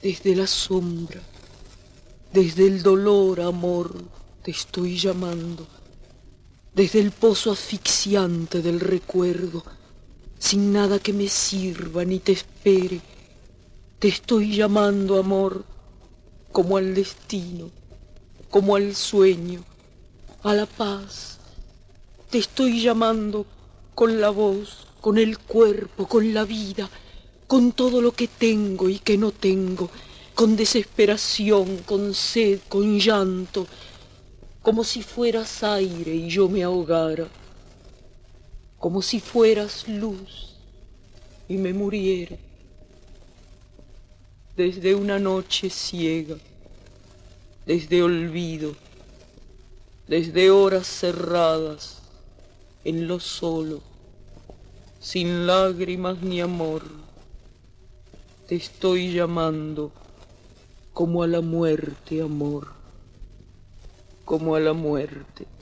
Desde la sombra, desde el dolor, amor, te estoy llamando. Desde el pozo asfixiante del recuerdo, sin nada que me sirva ni te espere, te estoy llamando, amor, como al destino, como al sueño, a la paz. Te estoy llamando con la voz, con el cuerpo, con la vida, con todo lo que tengo y que no tengo, con desesperación, con sed, con llanto, como si fueras aire y yo me ahogara, como si fueras luz y me muriera. Desde una noche ciega, desde olvido, desde horas cerradas, en lo solo, sin lágrimas ni amor, te estoy llamando como a la muerte, amor, como a la muerte.